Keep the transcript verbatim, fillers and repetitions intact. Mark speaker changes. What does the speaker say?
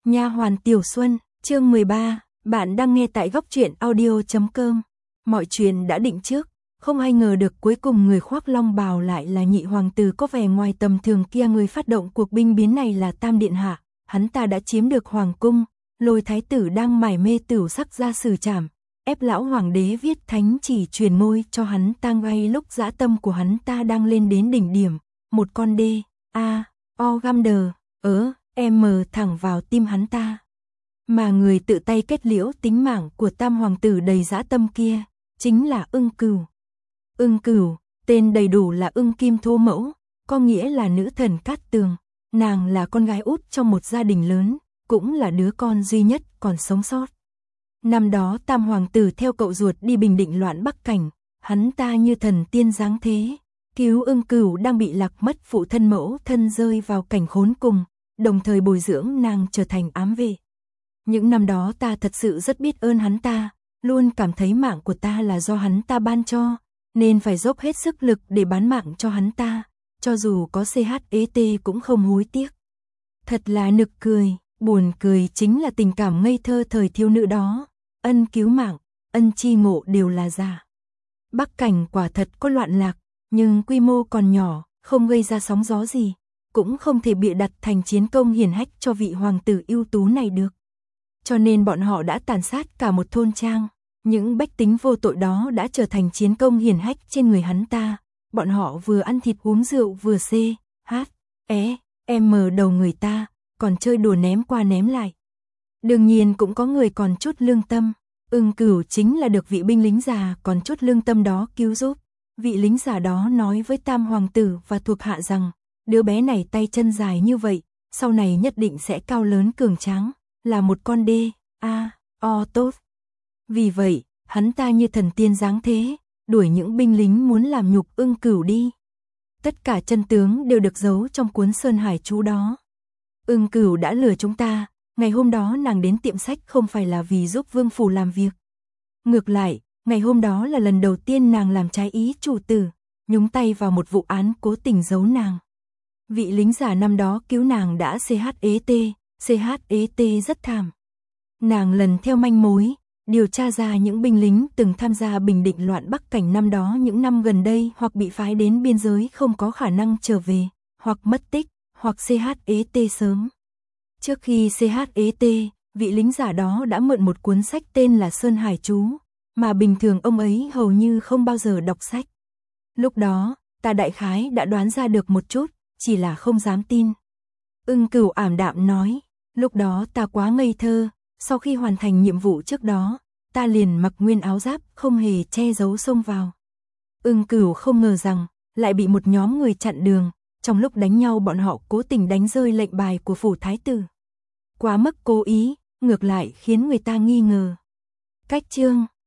Speaker 1: Nha hoàn Tiểu Xuân, chương mười ba, bạn đang nghe tại góc truyện audio chấm com. Mọi chuyện đã định trước, không ai ngờ được cuối cùng người khoác long bào lại là nhị hoàng tử có vẻ ngoài tầm thường kia. Người phát động cuộc binh biến này là Tam Điện Hạ, hắn ta đã chiếm được hoàng cung, lôi thái tử đang mải mê tửu sắc ra xử trảm, ép lão hoàng đế viết thánh chỉ truyền ngôi cho hắn ta. Ngay lúc dã tâm của hắn ta đang lên đến đỉnh điểm, một con đê, a, o găm đờ, ớ, em mờ thẳng vào tim hắn ta. Mà người tự tay kết liễu tính mạng của tam hoàng tử đầy dã tâm kia, chính là Ưng Cửu. Ưng Cửu, tên đầy đủ là Ưng Kim Thô Mẫu, có nghĩa là nữ thần Cát Tường. Nàng là con gái út trong một gia đình lớn, cũng là đứa con duy nhất còn sống sót. Năm đó tam hoàng tử theo cậu ruột đi bình định loạn Bắc Cảnh, hắn ta như thần tiên giáng thế, cứu Ưng Cửu đang bị lạc mất phụ thân mẫu thân rơi vào cảnh khốn cùng, đồng thời bồi dưỡng nàng trở thành ám vệ. Những năm đó ta thật sự rất biết ơn hắn ta, luôn cảm thấy mạng của ta là do hắn ta ban cho, nên phải dốc hết sức lực để bán mạng cho hắn ta, cho dù có xê hát e tê cũng không hối tiếc. Thật là nực cười, buồn cười chính là tình cảm ngây thơ thời thiếu nữ đó, ân cứu mạng, ân chi ngộ đều là giả. Bắc Cảnh quả thật có loạn lạc, nhưng quy mô còn nhỏ, không gây ra sóng gió gì, cũng không thể bịa đặt thành chiến công hiển hách cho vị hoàng tử ưu tú này được. Cho nên bọn họ đã tàn sát cả một thôn trang, những bách tính vô tội đó đã trở thành chiến công hiển hách trên người hắn ta. Bọn họ vừa ăn thịt uống rượu vừa xê, hát, é, em mờ đầu người ta, còn chơi đùa ném qua ném lại. Đương nhiên cũng có người còn chút lương tâm, Ưng Cửu chính là được vị binh lính già còn chút lương tâm đó cứu giúp. Vị lính già đó nói với tam hoàng tử và thuộc hạ rằng, đứa bé này tay chân dài như vậy, sau này nhất định sẽ cao lớn cường tráng, là một con đê, a, o tốt. Vì vậy, hắn ta như thần tiên giáng thế, đuổi những binh lính muốn làm nhục Ưng Cửu đi. Tất cả chân tướng đều được giấu trong cuốn Sơn Hải chú đó. Ưng Cửu đã lừa chúng ta, ngày hôm đó nàng đến tiệm sách không phải là vì giúp vương phủ làm việc. Ngược lại, ngày hôm đó là lần đầu tiên nàng làm trái ý chủ tử, nhúng tay vào một vụ án cố tình giấu nàng. Vị lính già năm đó cứu nàng đã xê hát e tê, xê hát e tê rất thảm. Nàng lần theo manh mối, điều tra ra những binh lính từng tham gia bình định loạn Bắc Cảnh năm đó những năm gần đây hoặc bị phái đến biên giới không có khả năng trở về, hoặc mất tích, hoặc xê hát e tê sớm. Trước khi xê hát e tê, vị lính giả đó đã mượn một cuốn sách tên là Sơn Hải chú, mà bình thường ông ấy hầu như không bao giờ đọc sách. Lúc đó, ta đại khái đã đoán ra được một chút, chỉ là không dám tin. Ưng Cửu ảm đạm nói, lúc đó ta quá ngây thơ, sau khi hoàn thành nhiệm vụ trước đó, ta liền mặc nguyên áo giáp không hề che giấu xông vào. Ưng Cửu không ngờ rằng, lại bị một nhóm người chặn đường, trong lúc đánh nhau bọn họ cố tình đánh rơi lệnh bài của phủ thái tử. Quá mức cố ý, ngược lại khiến người ta nghi ngờ. Cách chương